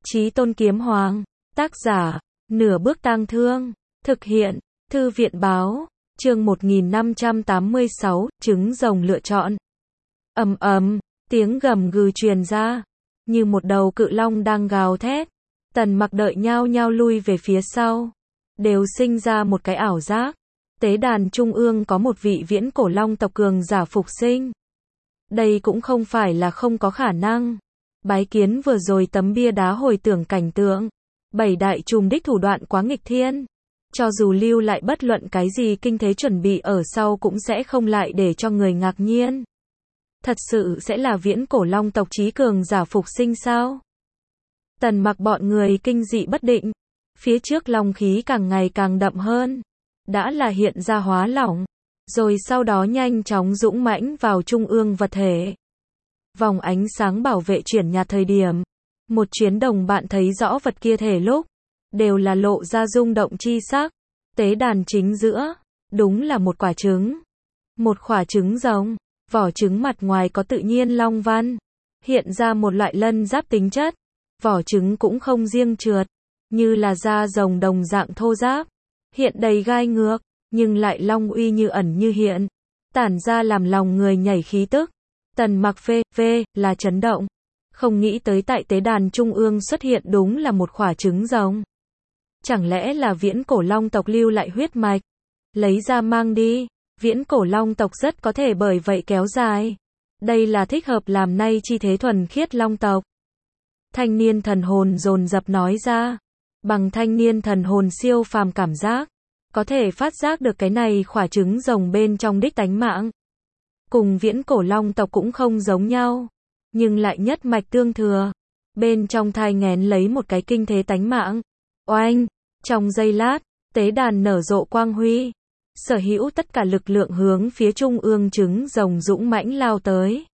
Chí Tôn Kiếm Hoàng. Tác giả, Nửa Bước Tang Thương. Thực hiện, Thư viện Báo. Chương 1586, trứng rồng lựa chọn. Ầm ầm, tiếng gầm gừ truyền ra, như một đầu cự long đang gào thét. Tần Mặc đợi nhao nhao lui về phía sau, đều sinh ra một cái ảo giác. Tế đàn trung ương có một vị viễn cổ long tộc cường giả phục sinh. Đây cũng không phải là không có khả năng. Bái kiến vừa rồi tấm bia đá hồi tưởng cảnh tượng. 7 đại trùm đích thủ đoạn quá nghịch thiên. Cho dù lưu lại bất luận cái gì kinh thế chuẩn bị ở sau cũng sẽ không lại để cho người ngạc nhiên. Thật sự sẽ là viễn cổ long tộc chí cường giả phục sinh sao? Tần Mặc bọn người kinh dị bất định. Phía trước long khí càng ngày càng đậm hơn. Đã là hiện ra hóa lỏng. Rồi sau đó nhanh chóng dũng mãnh vào trung ương vật thể. Vòng ánh sáng bảo vệ chuyển nhạt thời điểm. Một chuyến đồng bạn thấy rõ vật kia thể lúc. Đều là lộ ra rung động chi sắc. Tế đàn chính giữa. Đúng là một quả trứng. Một quả trứng rồng. Vỏ trứng mặt ngoài có tự nhiên long văn. Hiện ra một loại lân giáp tính chất. Vỏ trứng cũng không riêng trượt. Như là da rồng đồng dạng thô giáp. Hiện đầy gai ngược. Nhưng lại long uy như ẩn như hiện. Tản ra làm lòng người nhảy khí tức. Tần Mặc là chấn động. Không nghĩ tới tại tế đàn trung ương xuất hiện đúng là một quả trứng rồng. Chẳng lẽ là viễn cổ long tộc lưu lại huyết mạch? Lấy ra mang đi. Viễn cổ long tộc rất có thể bởi vậy kéo dài. Đây là thích hợp làm nay chi thế thuần khiết long tộc. Thanh niên thần hồn dồn dập nói ra. Bằng thanh niên thần hồn siêu phàm cảm giác. Có thể phát giác được cái này quả trứng rồng bên trong đích tánh mạng. Cùng viễn cổ long tộc cũng không giống nhau. Nhưng lại nhất mạch tương thừa. Bên trong thai nghén lấy một cái kinh thế tánh mạng. Oanh! Trong giây lát, tế đàn nở rộ quang huy. Sở hữu tất cả lực lượng hướng phía trung ương trứng rồng dũng mãnh lao tới.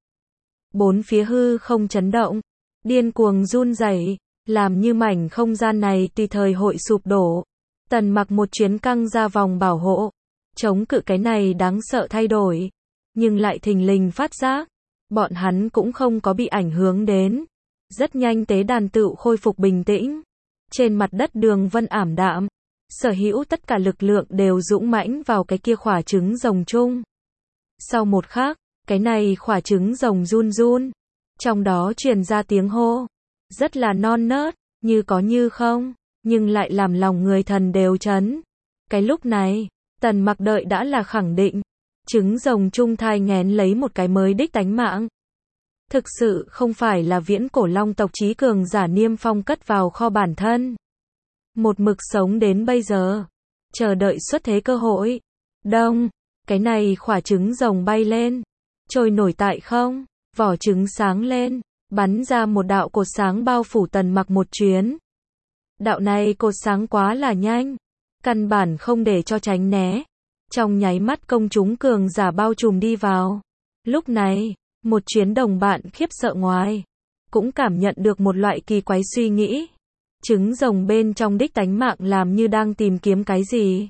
Bốn phía hư không chấn động. Điên cuồng run rẩy, làm như mảnh không gian này tùy thời hội sụp đổ. Tần Mặc một chuyến căng ra vòng bảo hộ. Chống cự cái này đáng sợ thay đổi. Nhưng lại thình lình phát giác. Bọn hắn cũng không có bị ảnh hưởng đến. Rất nhanh tế đàn tự khôi phục bình tĩnh. Trên mặt đất đường vân ảm đạm. Sở hữu tất cả lực lượng đều dũng mãnh vào cái kia quả trứng rồng chung. Sau một khắc, cái này quả trứng rồng run run. Trong đó truyền ra tiếng hô. Rất là non nớt, như có như không. Nhưng lại làm lòng người thần đều chấn. Cái lúc này, Tần Mặc đợi đã là khẳng định. Trứng rồng chung thai nghén lấy một cái mới đích tánh mạng. Thực sự không phải là viễn cổ long tộc chí cường giả niêm phong cất vào kho bản thân. Một mực sống đến bây giờ. Chờ đợi xuất thế cơ hội. Đông, cái này quả trứng rồng bay lên. Trôi nổi tại không, vỏ trứng sáng lên. Bắn ra một đạo cột sáng bao phủ Tần Mặc một chuyến. Đạo này cột sáng quá là nhanh. Căn bản không để cho tránh né. Trong nháy mắt công chúng cường giả bao trùm đi vào. Lúc này, một chuyến đồng bạn khiếp sợ ngoài. Cũng cảm nhận được một loại kỳ quái suy nghĩ. Trứng rồng bên trong đích tánh mạng làm như đang tìm kiếm cái gì.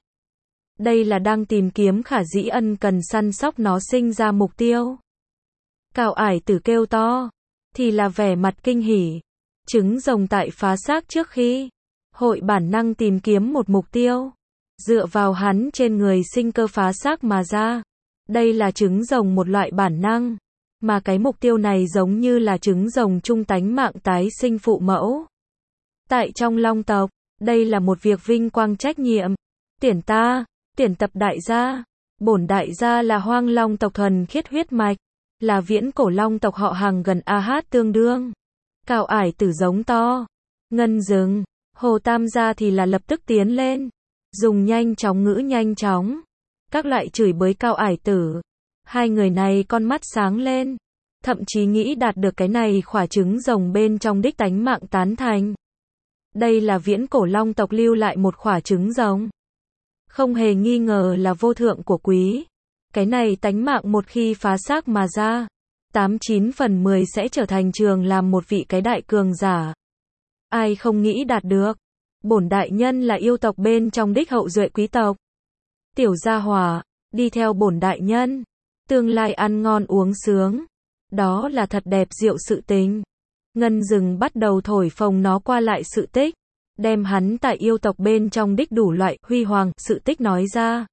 Đây là đang tìm kiếm Khả Dĩ Ân cần săn sóc nó sinh ra mục tiêu. Cao Ải Tử kêu to. Thì là vẻ mặt kinh hỉ. Trứng rồng tại phá xác trước khi. Hội bản năng tìm kiếm một mục tiêu. Dựa vào hắn trên người sinh cơ phá xác mà ra. Đây là trứng rồng một loại bản năng. Mà cái mục tiêu này giống như là trứng rồng trung tánh mạng tái sinh phụ mẫu. Tại trong long tộc, đây là một việc vinh quang trách nhiệm. Tiền tập đại gia. Bổn đại gia là hoang long tộc thuần khiết huyết mạch. Là viễn cổ long tộc họ hàng gần AH tương đương. Cao Ải Tử giống to. Ngân dừng. Hồ Tam gia thì là lập tức tiến lên. Dùng nhanh chóng ngữ nhanh chóng. Các loại chửi bới Cao Ải Tử. Hai người này con mắt sáng lên. Thậm chí nghĩ đạt được cái này quả trứng rồng bên trong đích tánh mạng tán thành. Đây là viễn cổ long tộc lưu lại một quả trứng rồng. Không hề nghi ngờ là vô thượng của quý. Cái này tánh mạng một khi phá xác mà ra. 89 phần 10 sẽ trở thành trường làm một vị cái đại cường giả. Ai không nghĩ đạt được. Bổn đại nhân là yêu tộc bên trong đích hậu duệ quý tộc. Tiểu gia hỏa, đi theo bổn đại nhân. Tương lai ăn ngon uống sướng. Đó là thật đẹp diệu sự tình. Ngân Dừng bắt đầu thổi phồng nó qua lại sự tích, đem hắn tại yêu tộc bên trong đích đủ loại huy hoàng sự tích nói ra.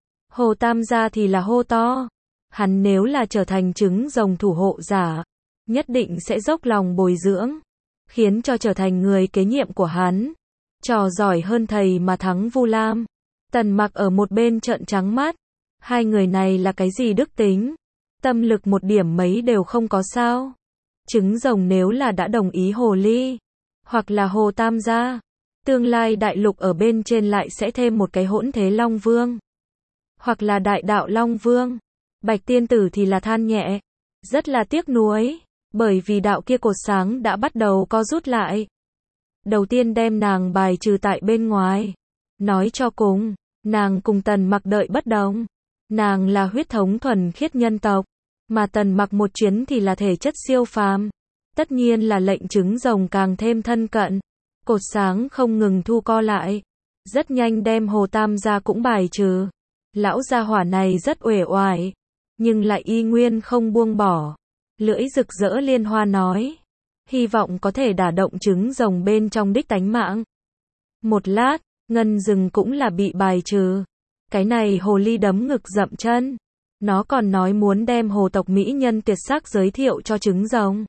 Hồ Tam gia thì là hô to, hắn nếu là trở thành trứng rồng thủ hộ giả, nhất định sẽ dốc lòng bồi dưỡng, khiến cho trở thành người kế nhiệm của hắn. Trò giỏi hơn thầy mà thắng Vu Lam. Tần Mặc ở một bên trợn trắng mắt, hai người này là cái gì đức tính, tâm lực một điểm mấy đều không có sao. Trứng rồng nếu là đã đồng ý hồ ly, hoặc là Hồ Tam gia, tương lai đại lục ở bên trên lại sẽ thêm một cái hỗn thế Long Vương, hoặc là đại đạo Long Vương. Bạch tiên tử thì là than nhẹ, rất là tiếc nuối, bởi vì đạo kia cột sáng đã bắt đầu co rút lại. Đầu tiên đem nàng bài trừ tại bên ngoài. Nói cho cùng, nàng cùng Tần Mặc đợi bất đồng. Nàng là huyết thống thuần khiết nhân tộc, mà Tần Mặc một chuyến thì là thể chất siêu phàm. Tất nhiên là lệnh trứng rồng càng thêm thân cận. Cột sáng không ngừng thu co lại, rất nhanh đem Hồ Tam gia cũng bài trừ. Lão gia hỏa này rất uể oải, nhưng lại y nguyên không buông bỏ. Lưỡi rực rỡ liên hoa nói, hy vọng có thể đả động trứng rồng bên trong đích tánh mạng. Một lát, Ngân Dừng cũng là bị bài trừ. Cái này hồ ly đấm ngực dậm chân. Nó còn nói muốn đem hồ tộc mỹ nhân tuyệt sắc giới thiệu cho trứng rồng.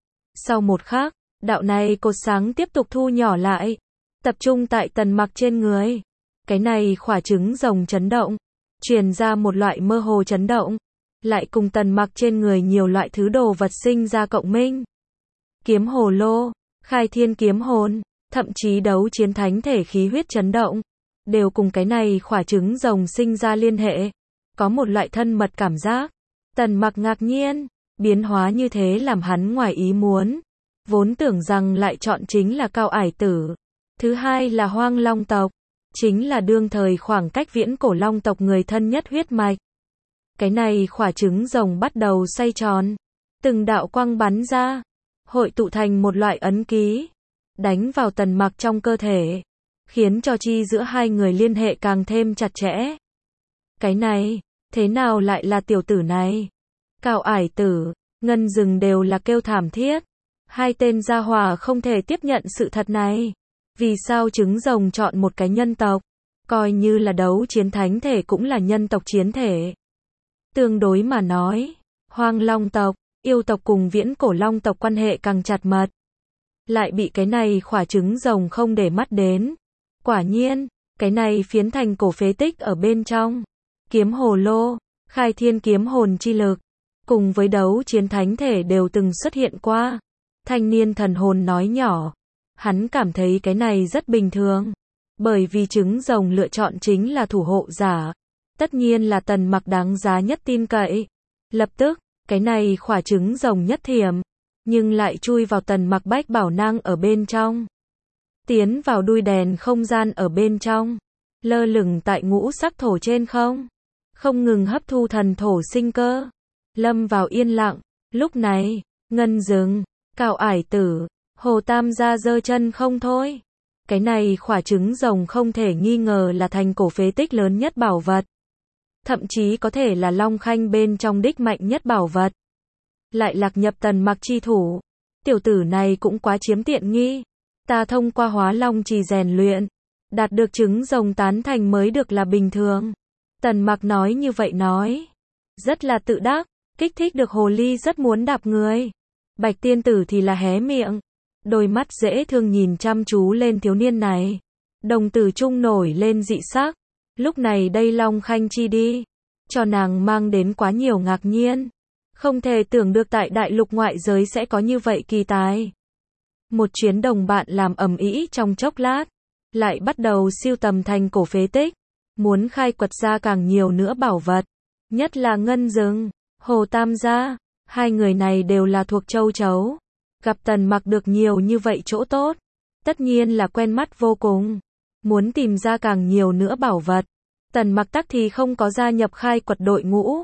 Sau một khắc, đạo này cột sáng tiếp tục thu nhỏ lại, tập trung tại Tần Mặc trên người. Cái này khỏa trứng rồng chấn động, truyền ra một loại mơ hồ chấn động, lại cùng Tần Mặc trên người nhiều loại thứ đồ vật sinh ra cộng minh. Kiếm hồ lô, khai thiên kiếm hồn, thậm chí đấu chiến thánh thể khí huyết chấn động, đều cùng cái này khỏa trứng rồng sinh ra liên hệ, có một loại thân mật cảm giác. Tần Mặc ngạc nhiên, biến hóa như thế làm hắn ngoài ý muốn, vốn tưởng rằng lại chọn chính là Cao Ải Tử, thứ hai là Hoang Long tộc, chính là đương thời khoảng cách viễn cổ long tộc người thân nhất huyết mạch. Cái này khỏa trứng rồng bắt đầu xoay tròn, từng đạo quang bắn ra, hội tụ thành một loại ấn ký, đánh vào Tần Mặc trong cơ thể, khiến cho chi giữa hai người liên hệ càng thêm chặt chẽ. Cái này, thế nào lại là tiểu tử này? Cao Ải Tử, Ngân Dừng đều là kêu thảm thiết. Hai tên gia hỏa không thể tiếp nhận sự thật này. Vì sao trứng rồng chọn một cái nhân tộc? Coi như là đấu chiến thánh thể cũng là nhân tộc chiến thể. Tương đối mà nói, Hoang Long tộc, yêu tộc cùng viễn cổ long tộc quan hệ càng chặt mật. Lại bị cái này khỏa trứng rồng không để mắt đến. Quả nhiên, cái này phiến thành cổ phế tích ở bên trong. Kiếm hồ lô, khai thiên kiếm hồn chi lực, cùng với đấu chiến thánh thể đều từng xuất hiện qua. Thanh niên thần hồn nói nhỏ, hắn cảm thấy cái này rất bình thường, bởi vì trứng rồng lựa chọn chính là thủ hộ giả, tất nhiên là Tần Mặc đáng giá nhất tin cậy. Lập tức, cái này khỏa trứng rồng nhất thiểm, nhưng lại chui vào Tần Mặc bách bảo năng ở bên trong, tiến vào đuôi đèn không gian ở bên trong, lơ lửng tại ngũ sắc thổ trên không ngừng hấp thu thần thổ sinh cơ, lâm vào yên lặng. Lúc này, Ngân Dừng, Cao Ải Tử, Hồ Tam gia giơ chân không thôi. Cái này khỏa trứng rồng không thể nghi ngờ là thành cổ phế tích lớn nhất bảo vật, thậm chí có thể là Long Khanh bên trong đích mạnh nhất bảo vật. Lại lạc nhập Tần Mặc chi thủ. Tiểu tử này cũng quá chiếm tiện nghi. Ta thông qua Hóa Long Trì rèn luyện, đạt được trứng rồng tán thành mới được là bình thường. Tần Mặc nói như vậy nói, rất là tự đắc, kích thích được hồ ly rất muốn đạp người. Bạch tiên tử thì là hé miệng, đôi mắt dễ thương nhìn chăm chú lên thiếu niên này, đồng tử trung nổi lên dị sắc. Lúc này đây Long Khanh chi đi, cho nàng mang đến quá nhiều ngạc nhiên. Không thể tưởng được tại đại lục ngoại giới sẽ có như vậy kỳ tài. Một chuyến đồng bạn làm ầm ĩ trong chốc lát, lại bắt đầu siêu tầm thành cổ phế tích, muốn khai quật ra càng nhiều nữa bảo vật, nhất là Ngân Dừng, Hồ Tam gia, hai người này đều là thuộc châu chấu, gặp Tần Mặc được nhiều như vậy chỗ tốt, tất nhiên là quen mắt vô cùng, muốn tìm ra càng nhiều nữa bảo vật. Tần Mặc tắc thì không có gia nhập khai quật đội ngũ,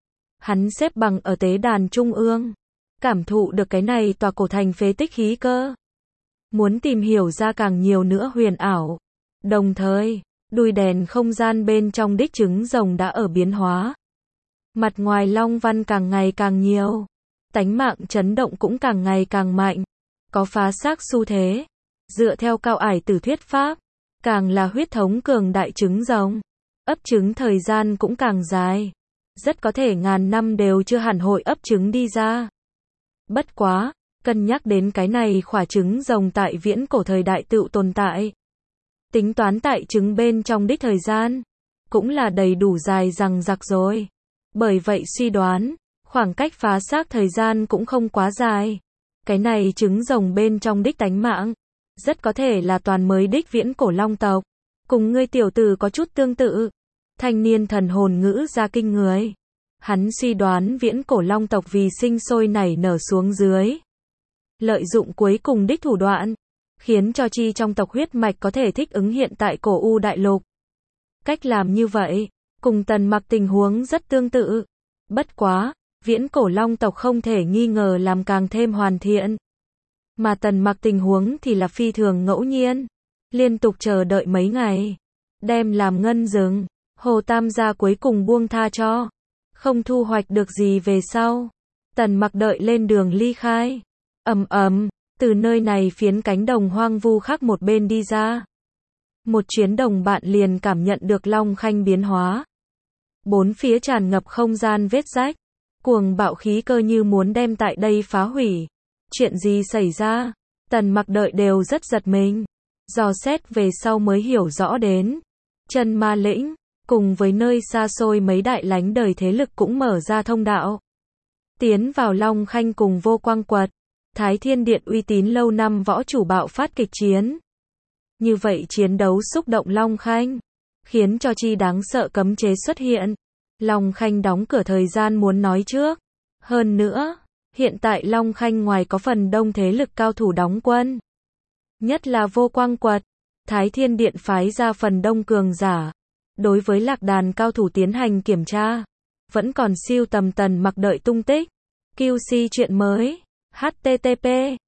hắn xếp bằng ở tế đàn trung ương, cảm thụ được cái này tòa cổ thành phế tích khí cơ, muốn tìm hiểu ra càng nhiều nữa huyền ảo. Đồng thời, đuôi đèn không gian bên trong đích trứng rồng đã ở biến hóa, mặt ngoài long văn càng ngày càng nhiều, tánh mạng chấn động cũng càng ngày càng mạnh. có phá xác xu thế. Dựa theo cao ải tử thuyết pháp, càng là huyết thống cường đại trứng rồng, ấp trứng thời gian cũng càng dài. Rất có thể ngàn năm đều chưa hẳn hội ấp trứng đi ra. Bất quá, cân nhắc đến cái này khỏa trứng rồng tại viễn cổ thời đại tựu tồn tại. Tính toán tại trứng bên trong đích thời gian, cũng là đầy đủ dài dằng dặc rồi. Bởi vậy suy đoán, khoảng cách phá xác thời gian cũng không quá dài. Cái này trứng rồng bên trong đích tánh mạng, rất có thể là toàn mới đích viễn cổ long tộc. Cùng ngươi tiểu tử có chút tương tự. Thanh niên thần hồn ngữ ra kinh người. Hắn suy đoán viễn cổ long tộc vì sinh sôi nảy nở xuống dưới. Lợi dụng cuối cùng đích thủ đoạn, khiến cho chi trong tộc huyết mạch có thể thích ứng hiện tại cổ U đại lục. Cách làm như vậy, cùng Tần Mặc tình huống rất tương tự. Bất quá, viễn cổ long tộc không thể nghi ngờ làm càng thêm hoàn thiện. Mà Tần Mặc tình huống thì là phi thường ngẫu nhiên. Liên tục chờ đợi mấy ngày. Đem làm ngân dừng. Hồ Tam gia cuối cùng buông tha cho. Không thu hoạch được gì về sau. Tần Mặc đợi lên đường ly khai. Từ nơi này phiến cánh đồng hoang vu khác một bên đi ra. Một chuyến đồng bạn liền cảm nhận được Long Khanh biến hóa. Bốn phía tràn ngập không gian vết rách. Cuồng bạo khí cơ như muốn đem tại đây phá hủy. Chuyện gì xảy ra? Tần Mặc đợi đều rất giật mình. Dò xét về sau mới hiểu rõ đến. Chân Ma Lĩnh, cùng với nơi xa xôi mấy đại lánh đời thế lực cũng mở ra thông đạo. Tiến vào Long Khanh cùng Vô Quang Quật. Thái Thiên Điện uy tín lâu năm võ chủ bạo phát kịch chiến. Như vậy chiến đấu xúc động Long Khanh, khiến cho chi đáng sợ cấm chế xuất hiện. Long Khanh đóng cửa thời gian muốn nói trước. Hơn nữa, hiện tại Long Khanh ngoài có phần đông thế lực cao thủ đóng quân. Nhất là Vô Quang Quật, Thái Thiên Điện phái ra phần đông cường giả. Đối với lạc đàn cao thủ tiến hành kiểm tra. Vẫn còn siêu tầm Tần Mặc đợi tung tích. QC chuyện mới. http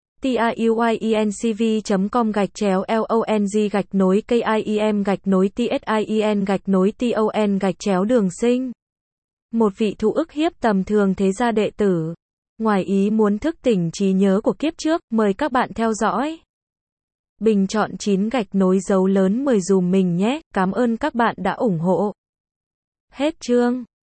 tiyuincv.com/long-KIEM-TSIEN-TON-đường sinh. Một vị thụ ức hiếp tầm thường thế gia đệ tử. Ngoài ý muốn thức tỉnh trí nhớ của kiếp trước, mời các bạn theo dõi. Bình chọn 9 dấu lớn 10 dùm mình nhé, cảm ơn các bạn đã ủng hộ. Hết chương.